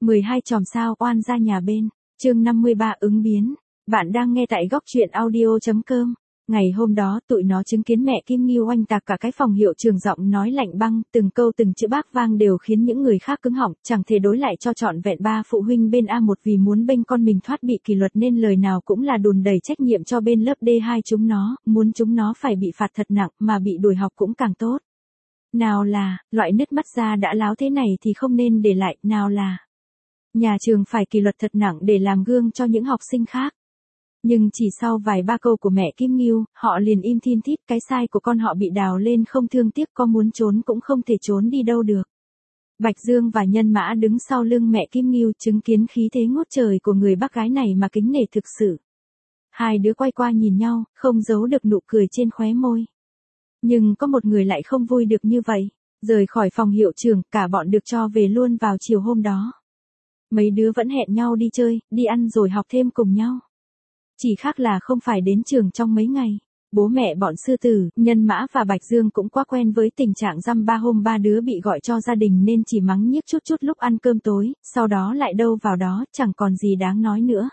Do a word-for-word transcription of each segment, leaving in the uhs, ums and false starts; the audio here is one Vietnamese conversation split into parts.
mười hai chòm sao oan gia nhà bên, chương năm mươi ba ứng biến. Bạn đang nghe tại góc truyện audio chấm com. Ngày hôm đó tụi nó chứng kiến mẹ Kim Ngưu oanh tạc cả cái phòng hiệu trường, giọng nói lạnh băng, từng câu từng chữ bác vang đều khiến những người khác cứng họng, chẳng thể đối lại cho trọn vẹn. Ba phụ huynh bên A một vì muốn bênh con mình thoát bị kỷ luật nên lời nào cũng là đùn đẩy trách nhiệm cho bên lớp D hai chúng nó, muốn chúng nó phải bị phạt thật nặng, mà bị đuổi học cũng càng tốt. Nào là, loại nứt mắt ra đã láo thế này thì không nên để lại, nào là nhà trường phải kỷ luật thật nặng để làm gương cho những học sinh khác. Nhưng chỉ sau vài ba câu của mẹ Kim Ngưu, họ liền im thin thít, cái sai của con họ bị đào lên không thương tiếc, có muốn trốn cũng không thể trốn đi đâu được. Bạch Dương và Nhân Mã đứng sau lưng mẹ Kim Ngưu, chứng kiến khí thế ngút trời của người bác gái này mà kính nể thực sự. Hai đứa quay qua nhìn nhau, không giấu được nụ cười trên khóe môi. Nhưng có một người lại không vui được như vậy. Rời khỏi phòng hiệu trưởng, cả bọn được cho về luôn vào chiều hôm đó. Mấy đứa vẫn hẹn nhau đi chơi, đi ăn rồi học thêm cùng nhau. Chỉ khác là không phải đến trường trong mấy ngày. Bố mẹ bọn Sư Tử, Nhân Mã và Bạch Dương cũng quá quen với tình trạng dăm ba hôm ba đứa bị gọi cho gia đình nên chỉ mắng nhiếc chút chút lúc ăn cơm tối, sau đó lại đâu vào đó, chẳng còn gì đáng nói nữa.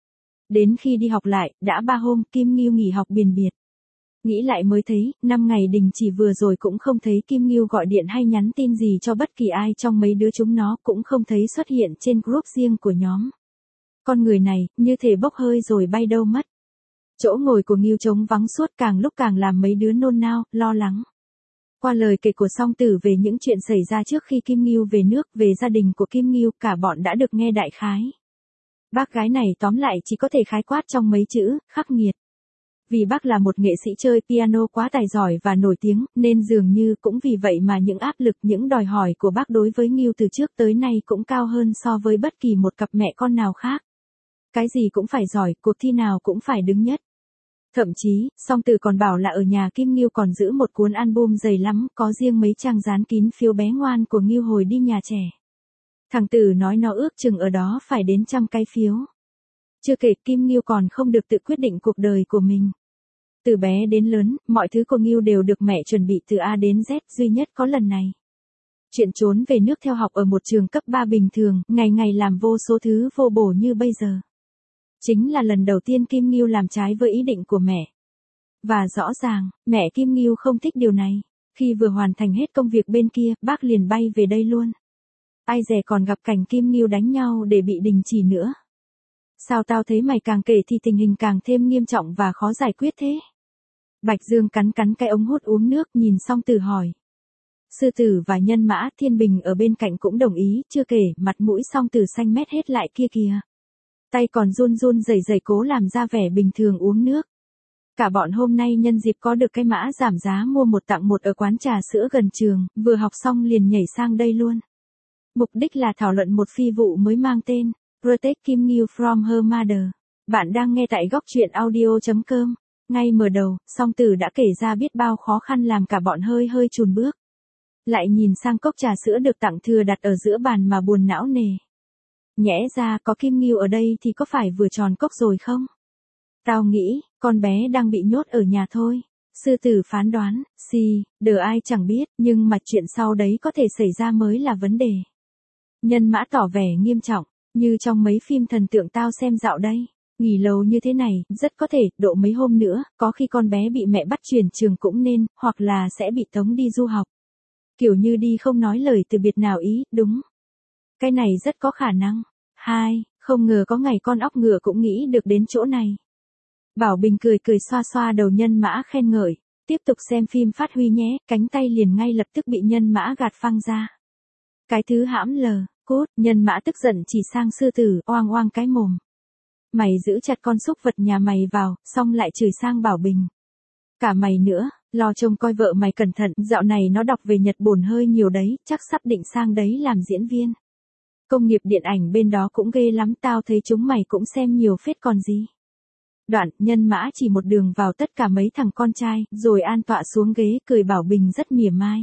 Đến khi đi học lại, đã ba hôm, Kim Ngưu nghỉ học biền biệt. Nghĩ lại mới thấy, năm ngày đình chỉ vừa rồi cũng không thấy Kim Ngưu gọi điện hay nhắn tin gì cho bất kỳ ai trong mấy đứa chúng nó, cũng không thấy xuất hiện trên group riêng của nhóm. Con người này, như thể bốc hơi rồi bay đâu mất. Chỗ ngồi của Ngưu trống vắng suốt, càng lúc càng làm mấy đứa nôn nao, lo lắng. Qua lời kể của Song Tử về những chuyện xảy ra trước khi Kim Ngưu về nước, về gia đình của Kim Ngưu, cả bọn đã được nghe đại khái. Bác gái này tóm lại chỉ có thể khái quát trong mấy chữ, khắc nghiệt. Vì bác là một nghệ sĩ chơi piano quá tài giỏi và nổi tiếng, nên dường như cũng vì vậy mà những áp lực, những đòi hỏi của bác đối với Ngưu từ trước tới nay cũng cao hơn so với bất kỳ một cặp mẹ con nào khác. Cái gì cũng phải giỏi, cuộc thi nào cũng phải đứng nhất. Thậm chí, Song Tử còn bảo là ở nhà Kim Ngưu còn giữ một cuốn album dày lắm, có riêng mấy trang dán kín phiếu bé ngoan của Ngưu hồi đi nhà trẻ. Thằng Tử nói nó ước chừng ở đó phải đến trăm cái phiếu. Chưa kể Kim Ngưu còn không được tự quyết định cuộc đời của mình. Từ bé đến lớn, mọi thứ của Ngưu đều được mẹ chuẩn bị từ A đến Z, duy nhất có lần này. Chuyện trốn về nước theo học ở một trường cấp ba bình thường, ngày ngày làm vô số thứ vô bổ như bây giờ. Chính là lần đầu tiên Kim Ngưu làm trái với ý định của mẹ. Và rõ ràng, mẹ Kim Ngưu không thích điều này. Khi vừa hoàn thành hết công việc bên kia, bác liền bay về đây luôn. Ai dè còn gặp cảnh Kim Ngưu đánh nhau để bị đình chỉ nữa. Sao tao thấy mày càng kể thì tình hình càng thêm nghiêm trọng và khó giải quyết thế? Bạch Dương cắn cắn cái ống hút uống nước, nhìn Song Tử hỏi. Sư Tử và Nhân Mã, Thiên Bình ở bên cạnh cũng đồng ý, chưa kể, mặt mũi Song Tử xanh mét hết lại kia kìa. Tay còn run run rẩy rẩy cố làm ra vẻ bình thường uống nước. Cả bọn hôm nay nhân dịp có được cái mã giảm giá mua một tặng một ở quán trà sữa gần trường, vừa học xong liền nhảy sang đây luôn. Mục đích là thảo luận một phi vụ mới mang tên Protect Kim Ngưu from her mother. Bạn đang nghe tại góc truyện audio chấm com. Ngay mở đầu, Song Tử đã kể ra biết bao khó khăn làm cả bọn hơi hơi chùn bước. Lại nhìn sang cốc trà sữa được tặng thừa đặt ở giữa bàn mà buồn não nề. Nhẽ ra có Kim Ngưu ở đây thì có phải vừa tròn cốc rồi không? Tao nghĩ, con bé đang bị nhốt ở nhà thôi. Sư Tử phán đoán, si, đờ ai chẳng biết, nhưng mà chuyện sau đấy có thể xảy ra mới là vấn đề. Nhân Mã tỏ vẻ nghiêm trọng, như trong mấy phim thần tượng tao xem dạo đây. Nghỉ lâu như thế này, rất có thể, độ mấy hôm nữa, có khi con bé bị mẹ bắt chuyển trường cũng nên, hoặc là sẽ bị tống đi du học. Kiểu như đi không nói lời từ biệt nào ý, đúng. Cái này rất có khả năng. Hai, không ngờ có ngày con óc ngựa cũng nghĩ được đến chỗ này. Bảo Bình cười cười xoa xoa đầu Nhân Mã khen ngợi. Tiếp tục xem phim phát huy nhé, cánh tay liền ngay lập tức bị Nhân Mã gạt phăng ra. Cái thứ hãm lờ, cút, Nhân Mã tức giận chỉ sang Sư Tử, oang oang cái mồm. Mày giữ chặt con súc vật nhà mày vào, xong lại chửi sang Bảo Bình. Cả mày nữa, lo trông coi vợ mày cẩn thận, dạo này nó đọc về Nhật Bản hơi nhiều đấy, chắc sắp định sang đấy làm diễn viên. Công nghiệp điện ảnh bên đó cũng ghê lắm, tao thấy chúng mày cũng xem nhiều phết còn gì. Đoạn, Nhân Mã chỉ một đường vào tất cả mấy thằng con trai, rồi an tọa xuống ghế, cười Bảo Bình rất mỉa mai.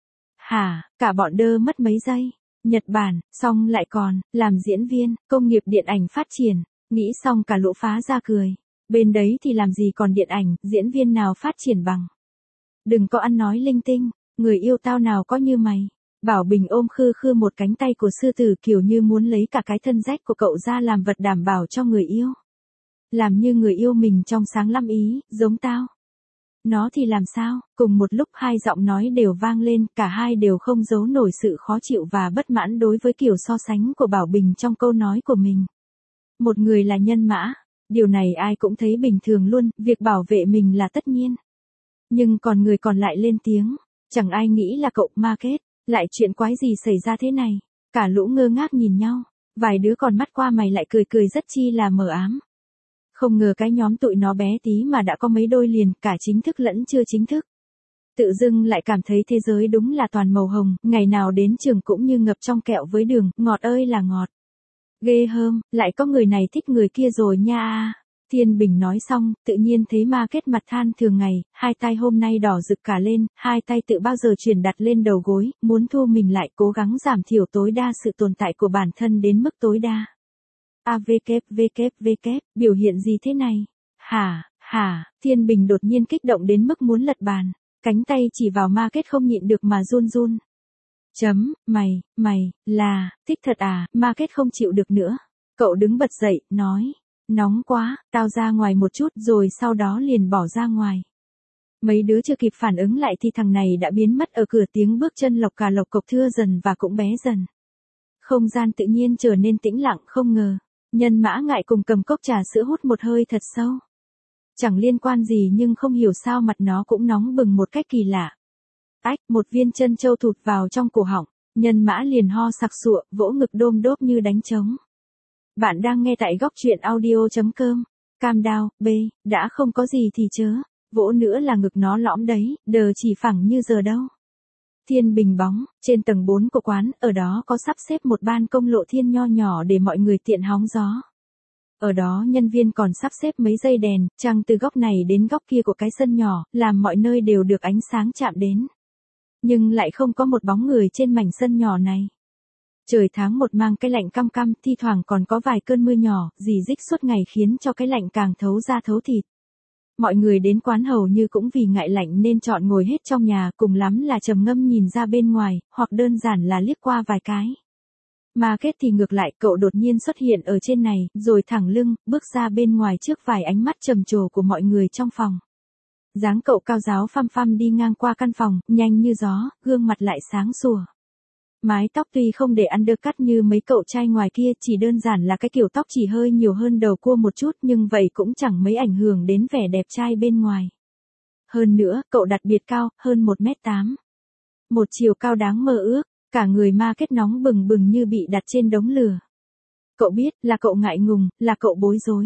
Hả, cả bọn đơ mất mấy giây. Nhật Bản, xong lại còn, làm diễn viên, công nghiệp điện ảnh phát triển. Nghĩ xong cả lũ phá ra cười. Bên đấy thì làm gì còn điện ảnh, diễn viên nào phát triển bằng. Đừng có ăn nói linh tinh, người yêu tao nào có như mày. Bảo Bình ôm khư khư một cánh tay của sư tử kiểu như muốn lấy cả cái thân rách của cậu ra làm vật đảm bảo cho người yêu. Làm như người yêu mình trong sáng lắm ý, giống tao. Nó thì làm sao, cùng một lúc hai giọng nói đều vang lên, cả hai đều không giấu nổi sự khó chịu và bất mãn đối với kiểu so sánh của Bảo Bình trong câu nói của mình. Một người là nhân mã, điều này ai cũng thấy bình thường luôn, việc bảo vệ mình là tất nhiên. Nhưng còn người còn lại lên tiếng, chẳng ai nghĩ là cậu Market, lại chuyện quái gì xảy ra thế này, cả lũ ngơ ngác nhìn nhau, vài đứa còn mắt qua mày lại cười cười rất chi là mờ ám. Không ngờ cái nhóm tụi nó bé tí mà đã có mấy đôi liền, cả chính thức lẫn chưa chính thức. Tự dưng lại cảm thấy thế giới đúng là toàn màu hồng, ngày nào đến trường cũng như ngập trong kẹo với đường, ngọt ơi là ngọt. Ghê hơm, lại có người này thích người kia rồi nha. Thiên Bình nói xong, tự nhiên thấy Market mặt than thường ngày, hai tay hôm nay đỏ rực cả lên, hai tay tự bao giờ chuyển đặt lên đầu gối, muốn thu mình lại cố gắng giảm thiểu tối đa sự tồn tại của bản thân đến mức tối đa. A v k v k v k, biểu hiện gì thế này? Hả, hả, Thiên Bình đột nhiên kích động đến mức muốn lật bàn, cánh tay chỉ vào Market không nhịn được mà run run. Chấm, mày, mày, là, thích thật à, Market không chịu được nữa. Cậu đứng bật dậy, nói, nóng quá, tao ra ngoài một chút rồi sau đó liền bỏ ra ngoài. Mấy đứa chưa kịp phản ứng lại thì thằng này đã biến mất ở cửa, tiếng bước chân lộc cà lộc cộc thưa dần và cũng bé dần. Không gian tự nhiên trở nên tĩnh lặng, không ngờ. Nhân mã ngại cùng cầm cốc trà sữa hút một hơi thật sâu. Chẳng liên quan gì nhưng không hiểu sao mặt nó cũng nóng bừng một cách kỳ lạ. Ách, một viên chân châu thụt vào trong cổ họng, nhân mã liền ho sặc sụa, vỗ ngực đôm đốp như đánh trống. Bạn đang nghe tại góc truyện audio chấm com. Cam đao, B, đã không có gì thì chớ, vỗ nữa là ngực nó lõm đấy, đờ chỉ phẳng như giờ đâu. Thiên Bình bóng, trên tầng bốn của quán, ở đó có sắp xếp một ban công lộ thiên nho nhỏ để mọi người tiện hóng gió. Ở đó nhân viên còn sắp xếp mấy dây đèn, trăng từ góc này đến góc kia của cái sân nhỏ, làm mọi nơi đều được ánh sáng chạm đến. Nhưng lại không có một bóng người trên mảnh sân nhỏ này. Trời tháng một mang cái lạnh căm căm, thi thoảng còn có vài cơn mưa nhỏ, rỉ rích suốt ngày khiến cho cái lạnh càng thấu da thấu thịt. Mọi người đến quán hầu như cũng vì ngại lạnh nên chọn ngồi hết trong nhà, cùng lắm là trầm ngâm nhìn ra bên ngoài, hoặc đơn giản là liếc qua vài cái. Market thì ngược lại, cậu đột nhiên xuất hiện ở trên này, rồi thẳng lưng, bước ra bên ngoài trước vài ánh mắt trầm trồ của mọi người trong phòng. Dáng cậu cao ráo phăm phăm đi ngang qua căn phòng, nhanh như gió, gương mặt lại sáng sủa. Mái tóc tuy không để undercut như mấy cậu trai ngoài kia, chỉ đơn giản là cái kiểu tóc chỉ hơi nhiều hơn đầu cua một chút, nhưng vậy cũng chẳng mấy ảnh hưởng đến vẻ đẹp trai bên ngoài. Hơn nữa, cậu đặc biệt cao, hơn một mét tám. Một chiều cao đáng mơ ước, cả người Market nóng bừng bừng như bị đặt trên đống lửa. Cậu biết, là cậu ngại ngùng, là cậu bối rối.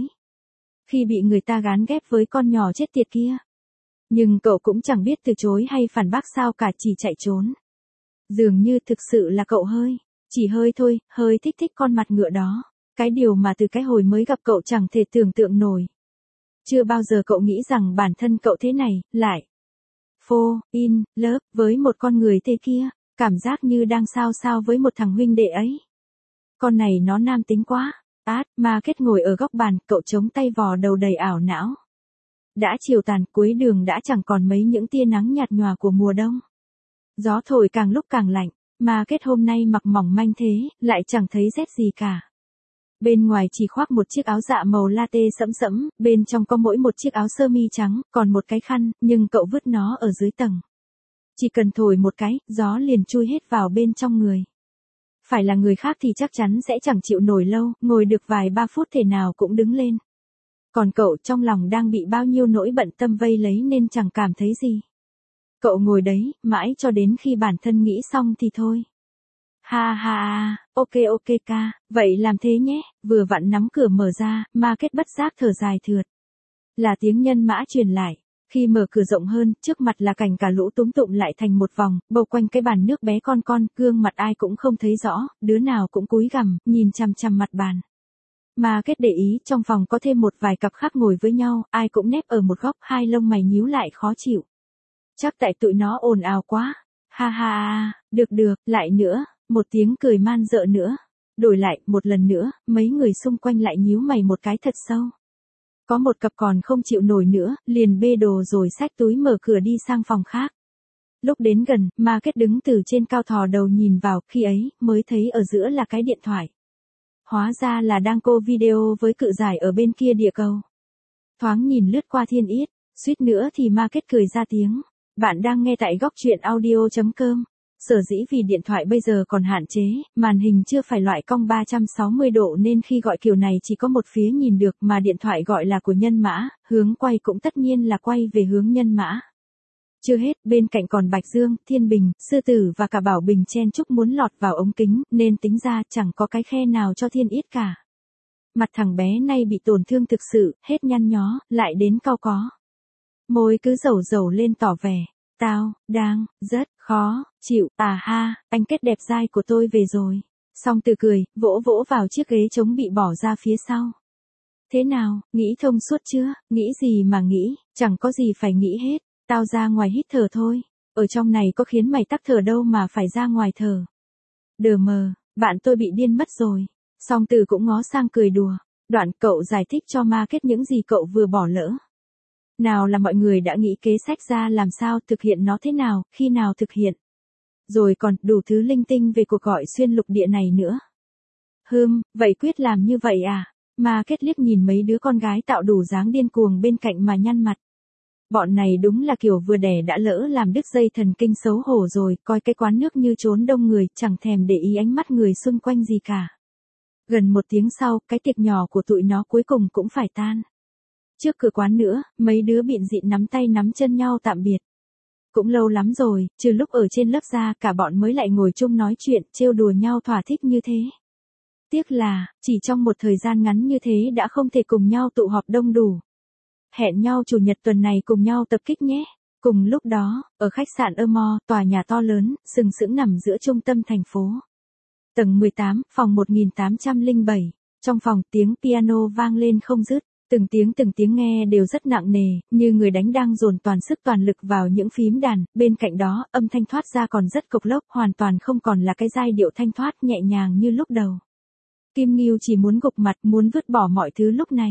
Khi bị người ta gán ghép với con nhỏ chết tiệt kia. Nhưng cậu cũng chẳng biết từ chối hay phản bác sao cả, chỉ chạy trốn. Dường như thực sự là cậu hơi, chỉ hơi thôi, hơi thích thích con mặt ngựa đó. Cái điều mà từ cái hồi mới gặp cậu chẳng thể tưởng tượng nổi. Chưa bao giờ cậu nghĩ rằng bản thân cậu thế này, lại fall in love với một con người thế kia, cảm giác như đang sao sao với một thằng huynh đệ ấy. Con này nó nam tính quá. Át, Market ngồi ở góc bàn, cậu chống tay vò đầu đầy ảo não. Đã chiều tàn, cuối đường đã chẳng còn mấy những tia nắng nhạt nhòa của mùa đông. Gió thổi càng lúc càng lạnh, Market hôm nay mặc mỏng manh thế, lại chẳng thấy rét gì cả. Bên ngoài chỉ khoác một chiếc áo dạ màu latte sẫm sẫm, bên trong có mỗi một chiếc áo sơ mi trắng, còn một cái khăn, nhưng cậu vứt nó ở dưới tầng. Chỉ cần thổi một cái, gió liền chui hết vào bên trong người. Phải là người khác thì chắc chắn sẽ chẳng chịu nổi lâu, ngồi được vài ba phút thể nào cũng đứng lên. Còn cậu trong lòng đang bị bao nhiêu nỗi bận tâm vây lấy nên chẳng cảm thấy gì. Cậu ngồi đấy, mãi cho đến khi bản thân nghĩ xong thì thôi. Ha ha ha, ok ok ca, vậy làm thế nhé, vừa vặn nắm cửa mở ra, Market bất giác thở dài thượt. Là tiếng nhân mã truyền lại, khi mở cửa rộng hơn, trước mặt là cảnh cả lũ túm tụm lại thành một vòng, bầu quanh cái bàn nước bé con con, gương mặt ai cũng không thấy rõ, đứa nào cũng cúi gằm, nhìn chằm chằm mặt bàn. Market để ý, trong phòng có thêm một vài cặp khác ngồi với nhau, ai cũng nép ở một góc, hai lông mày nhíu lại khó chịu. Chắc tại tụi nó ồn ào quá. Ha ha ha, được được, lại nữa, một tiếng cười man dợ nữa. Đổi lại, một lần nữa, mấy người xung quanh lại nhíu mày một cái thật sâu. Có một cặp còn không chịu nổi nữa, liền bê đồ rồi xách túi mở cửa đi sang phòng khác. Lúc đến gần, Market đứng từ trên cao thò đầu nhìn vào, khi ấy, mới thấy ở giữa là cái điện thoại. Hóa ra là đang cô video với cự giải ở bên kia địa cầu. Thoáng nhìn lướt qua Thiên Yết, suýt nữa thì Market cười ra tiếng. Bạn đang nghe tại góc truyện audio.com. Sở dĩ vì điện thoại bây giờ còn hạn chế, màn hình chưa phải loại cong ba trăm sáu mươi độ nên khi gọi kiểu này chỉ có một phía nhìn được, mà điện thoại gọi là của nhân mã, hướng quay cũng tất nhiên là quay về hướng nhân mã. Chưa hết, bên cạnh còn Bạch Dương, Thiên Bình, Sư Tử và cả Bảo Bình chen chúc muốn lọt vào ống kính, nên tính ra chẳng có cái khe nào cho Thiên Yết cả. Mặt thằng bé nay bị tổn thương thực sự, hết nhăn nhó, lại đến cau có. Môi cứ dầu dầu lên tỏ vẻ. Tao, đang, rất, khó, chịu, à ha, anh kết đẹp dai của tôi về rồi. Xong từ cười, vỗ vỗ vào chiếc ghế trống bị bỏ ra phía sau. Thế nào, nghĩ thông suốt chưa, nghĩ gì mà nghĩ, chẳng có gì phải nghĩ hết, tao ra ngoài hít thở thôi, ở trong này có khiến mày tắc thở đâu mà phải ra ngoài thở. Đờ mờ, bạn tôi bị điên mất rồi. Song từ cũng ngó sang cười đùa, đoạn cậu giải thích cho Market những gì cậu vừa bỏ lỡ. Nào là mọi người đã nghĩ kế sách ra làm sao thực hiện nó thế nào, khi nào thực hiện. Rồi còn đủ thứ linh tinh về cuộc gọi xuyên lục địa này nữa. Hừm, vậy quyết làm như vậy à? Market liếc nhìn mấy đứa con gái tạo đủ dáng điên cuồng bên cạnh mà nhăn mặt. Bọn này đúng là kiểu vừa đẻ đã lỡ làm đứt dây thần kinh xấu hổ rồi, coi cái quán nước như trốn đông người, chẳng thèm để ý ánh mắt người xung quanh gì cả. Gần một tiếng sau, cái tiệc nhỏ của tụi nó cuối cùng cũng phải tan. Trước cửa quán nữa, mấy đứa bịn dịn nắm tay nắm chân nhau tạm biệt. Cũng lâu lắm rồi, trừ lúc ở trên lớp ra cả bọn mới lại ngồi chung nói chuyện, trêu đùa nhau thỏa thích như thế. Tiếc là, chỉ trong một thời gian ngắn như thế đã không thể cùng nhau tụ họp đông đủ. Hẹn nhau chủ nhật tuần này cùng nhau tập kích nhé. Cùng lúc đó, ở khách sạn Emo, tòa nhà to lớn, sừng sững nằm giữa trung tâm thành phố. Tầng mười tám, phòng một nghìn tám trăm lẻ bảy. Trong phòng tiếng piano vang lên không dứt. Từng tiếng từng tiếng nghe đều rất nặng nề, như người đánh đang dồn toàn sức toàn lực vào những phím đàn, bên cạnh đó, âm thanh thoát ra còn rất cộc lốc, hoàn toàn không còn là cái giai điệu thanh thoát nhẹ nhàng như lúc đầu. Kim Ngưu chỉ muốn gục mặt, muốn vứt bỏ mọi thứ lúc này.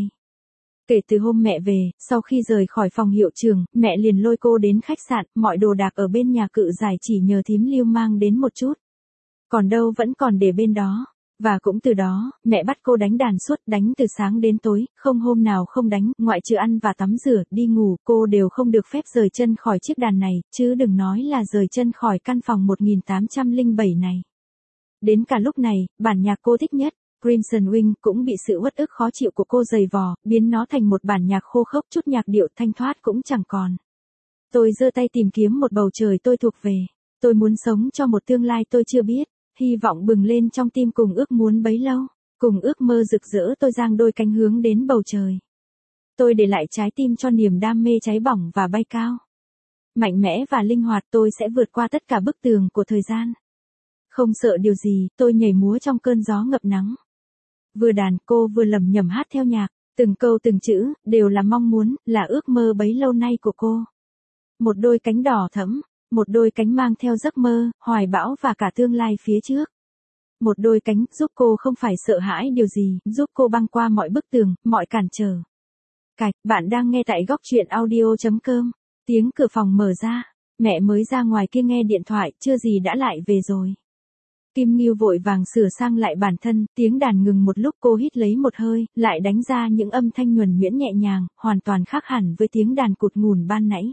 Kể từ hôm mẹ về, sau khi rời khỏi phòng hiệu trưởng, mẹ liền lôi cô đến khách sạn, mọi đồ đạc ở bên nhà cự giải chỉ nhờ thím Lưu mang đến một chút. Còn đâu vẫn còn để bên đó. Và cũng từ đó, mẹ bắt cô đánh đàn suốt, đánh từ sáng đến tối, không hôm nào không đánh, ngoại trừ ăn và tắm rửa, đi ngủ, cô đều không được phép rời chân khỏi chiếc đàn này, chứ đừng nói là rời chân khỏi căn phòng một nghìn tám trăm lẻ bảy này. Đến cả lúc này, bản nhạc cô thích nhất, Crimson Wing, cũng bị sự uất ức khó chịu của cô dày vò, biến nó thành một bản nhạc khô khốc, chút nhạc điệu thanh thoát cũng chẳng còn. Tôi giơ tay tìm kiếm một bầu trời tôi thuộc về. Tôi muốn sống cho một tương lai tôi chưa biết. Hy vọng bừng lên trong tim cùng ước muốn bấy lâu, cùng ước mơ rực rỡ tôi giang đôi cánh hướng đến bầu trời. Tôi để lại trái tim cho niềm đam mê cháy bỏng và bay cao. Mạnh mẽ và linh hoạt tôi sẽ vượt qua tất cả bức tường của thời gian. Không sợ điều gì, tôi nhảy múa trong cơn gió ngập nắng. Vừa đàn cô vừa lẩm nhẩm hát theo nhạc, từng câu từng chữ, đều là mong muốn, là ước mơ bấy lâu nay của cô. Một đôi cánh đỏ thẫm. Một đôi cánh mang theo giấc mơ, hoài bão và cả tương lai phía trước. Một đôi cánh giúp cô không phải sợ hãi điều gì, giúp cô băng qua mọi bức tường, mọi cản trở. Cạch, bạn đang nghe tại góc truyện audio.com. Tiếng cửa phòng mở ra, mẹ mới ra ngoài kia nghe điện thoại, chưa gì đã lại về rồi. Kim Ngưu vội vàng sửa sang lại bản thân, tiếng đàn ngừng một lúc cô hít lấy một hơi, lại đánh ra những âm thanh nhuần nhuyễn nhẹ nhàng, hoàn toàn khác hẳn với tiếng đàn cụt ngùn ban nãy.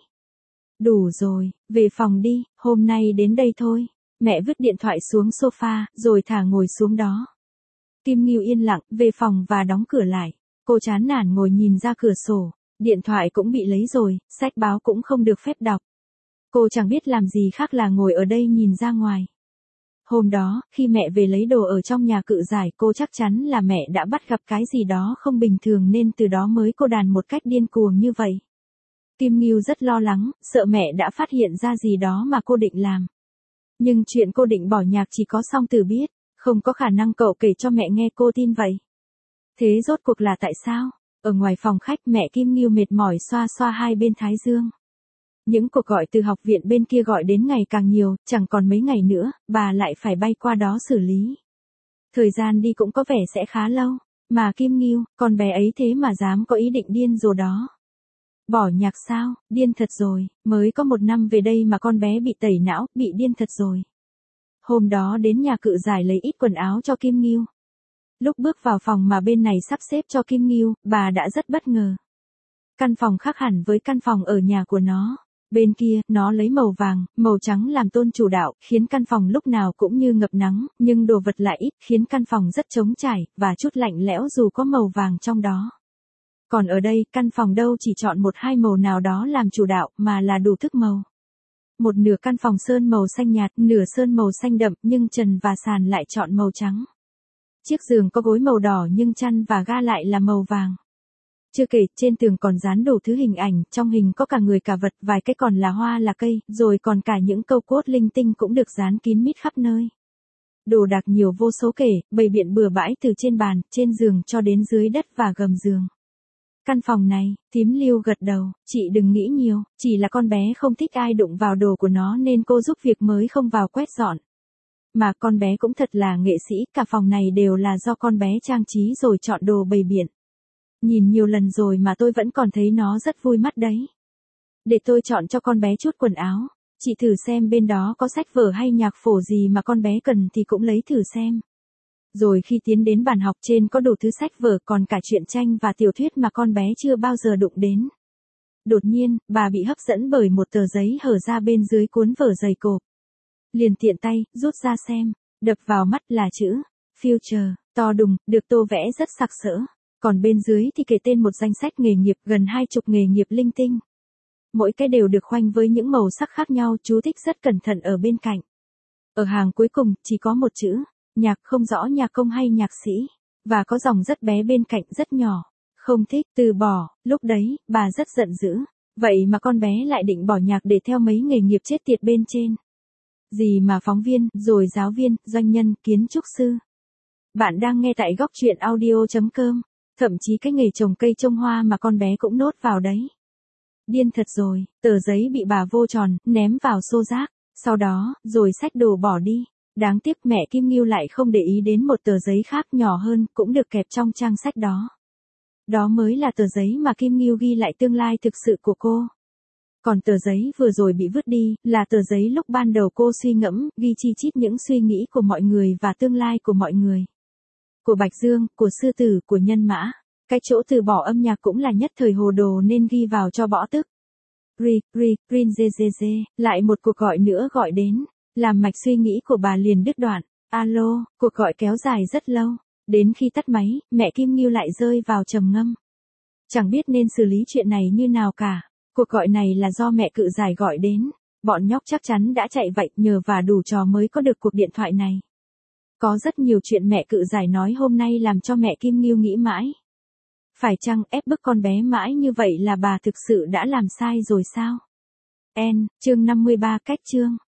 Đủ rồi, về phòng đi, hôm nay đến đây thôi. Mẹ vứt điện thoại xuống sofa, rồi thả ngồi xuống đó. Kim Ngưu yên lặng, về phòng và đóng cửa lại. Cô chán nản ngồi nhìn ra cửa sổ. Điện thoại cũng bị lấy rồi, sách báo cũng không được phép đọc. Cô chẳng biết làm gì khác là ngồi ở đây nhìn ra ngoài. Hôm đó, khi mẹ về lấy đồ ở trong nhà cự giải, cô chắc chắn là mẹ đã bắt gặp cái gì đó không bình thường nên từ đó mới cô đàn một cách điên cuồng như vậy. Kim Ngưu rất lo lắng, sợ mẹ đã phát hiện ra gì đó mà cô định làm. Nhưng chuyện cô định bỏ nhạc chỉ có Song Tử biết, không có khả năng cậu kể cho mẹ nghe cô tin vậy. Thế rốt cuộc là tại sao? Ở ngoài phòng khách mẹ Kim Ngưu mệt mỏi xoa xoa hai bên thái dương. Những cuộc gọi từ học viện bên kia gọi đến ngày càng nhiều, chẳng còn mấy ngày nữa, bà lại phải bay qua đó xử lý. Thời gian đi cũng có vẻ sẽ khá lâu, mà Kim Ngưu, con bé ấy thế mà dám có ý định điên rồ đó. Bỏ nhạc sao, điên thật rồi, mới có một năm về đây mà con bé bị tẩy não, bị điên thật rồi. Hôm đó đến nhà cự giải lấy ít quần áo cho Kim Ngưu. Lúc bước vào phòng mà bên này sắp xếp cho Kim Ngưu, bà đã rất bất ngờ. Căn phòng khác hẳn với căn phòng ở nhà của nó. Bên kia, nó lấy màu vàng, màu trắng làm tôn chủ đạo, khiến căn phòng lúc nào cũng như ngập nắng, nhưng đồ vật lại ít, khiến căn phòng rất trống trải, và chút lạnh lẽo dù có màu vàng trong đó. Còn ở đây, căn phòng đâu chỉ chọn một hai màu nào đó làm chủ đạo, mà là đủ thức màu. Một nửa căn phòng sơn màu xanh nhạt, nửa sơn màu xanh đậm, nhưng trần và sàn lại chọn màu trắng. Chiếc giường có gối màu đỏ nhưng chăn và ga lại là màu vàng. Chưa kể, trên tường còn dán đủ thứ hình ảnh, trong hình có cả người cả vật, vài cái còn là hoa là cây, rồi còn cả những câu cốt linh tinh cũng được dán kín mít khắp nơi. Đồ đạc nhiều vô số kể, bày biện bừa bãi từ trên bàn, trên giường cho đến dưới đất và gầm giường. Căn phòng này, thím Lưu gật đầu, chị đừng nghĩ nhiều, chỉ là con bé không thích ai đụng vào đồ của nó nên cô giúp việc mới không vào quét dọn. Mà con bé cũng thật là nghệ sĩ, cả phòng này đều là do con bé trang trí rồi chọn đồ bày biện. Nhìn nhiều lần rồi mà tôi vẫn còn thấy nó rất vui mắt đấy. Để tôi chọn cho con bé chút quần áo, chị thử xem bên đó có sách vở hay nhạc phổ gì mà con bé cần thì cũng lấy thử xem. Rồi khi tiến đến bàn học trên có đủ thứ sách vở còn cả truyện tranh và tiểu thuyết mà con bé chưa bao giờ đụng đến. Đột nhiên, bà bị hấp dẫn bởi một tờ giấy hở ra bên dưới cuốn vở dày cộp. Liền tiện tay, rút ra xem, đập vào mắt là chữ Future, to đùng, được tô vẽ rất sặc sỡ. Còn bên dưới thì kể tên một danh sách nghề nghiệp gần hai chục nghề nghiệp linh tinh. Mỗi cái đều được khoanh với những màu sắc khác nhau, chú thích rất cẩn thận ở bên cạnh. Ở hàng cuối cùng, chỉ có một chữ, nhạc, không rõ nhạc công hay nhạc sĩ. Và có dòng rất bé bên cạnh rất nhỏ. Không thích, từ bỏ, lúc đấy, bà rất giận dữ. Vậy mà con bé lại định bỏ nhạc để theo mấy nghề nghiệp chết tiệt bên trên. Gì mà phóng viên, rồi giáo viên, doanh nhân, kiến trúc sư. Bạn đang nghe tại góc truyện audio chấm com. Thậm chí cái nghề trồng cây trồng hoa mà con bé cũng nốt vào đấy. Điên thật rồi, tờ giấy bị bà vô tròn, ném vào xô rác. Sau đó, rồi xách đồ bỏ đi. Đáng tiếc mẹ Kim Ngưu lại không để ý đến một tờ giấy khác nhỏ hơn, cũng được kẹp trong trang sách đó. Đó mới là tờ giấy mà Kim Ngưu ghi lại tương lai thực sự của cô. Còn tờ giấy vừa rồi bị vứt đi, là tờ giấy lúc ban đầu cô suy ngẫm, ghi chi chít những suy nghĩ của mọi người và tương lai của mọi người. Của Bạch Dương, của Sư Tử, của Nhân Mã. Cái chỗ từ bỏ âm nhạc cũng là nhất thời hồ đồ nên ghi vào cho bỏ tức. Ri, ri, rin dê dê dê, lại một cuộc gọi nữa gọi đến. Làm mạch suy nghĩ của bà liền đứt đoạn. Alo, cuộc gọi kéo dài rất lâu. Đến khi tắt máy, mẹ Kim Ngưu lại rơi vào trầm ngâm. Chẳng biết nên xử lý chuyện này như nào cả. Cuộc gọi này là do mẹ cự giải gọi đến. Bọn nhóc chắc chắn đã chạy vậy nhờ và đủ trò mới có được cuộc điện thoại này. Có rất nhiều chuyện mẹ cự giải nói hôm nay làm cho mẹ Kim Ngưu nghĩ mãi. Phải chăng ép bức con bé mãi như vậy là bà thực sự đã làm sai rồi sao? N, chương năm mươi ba cách chương.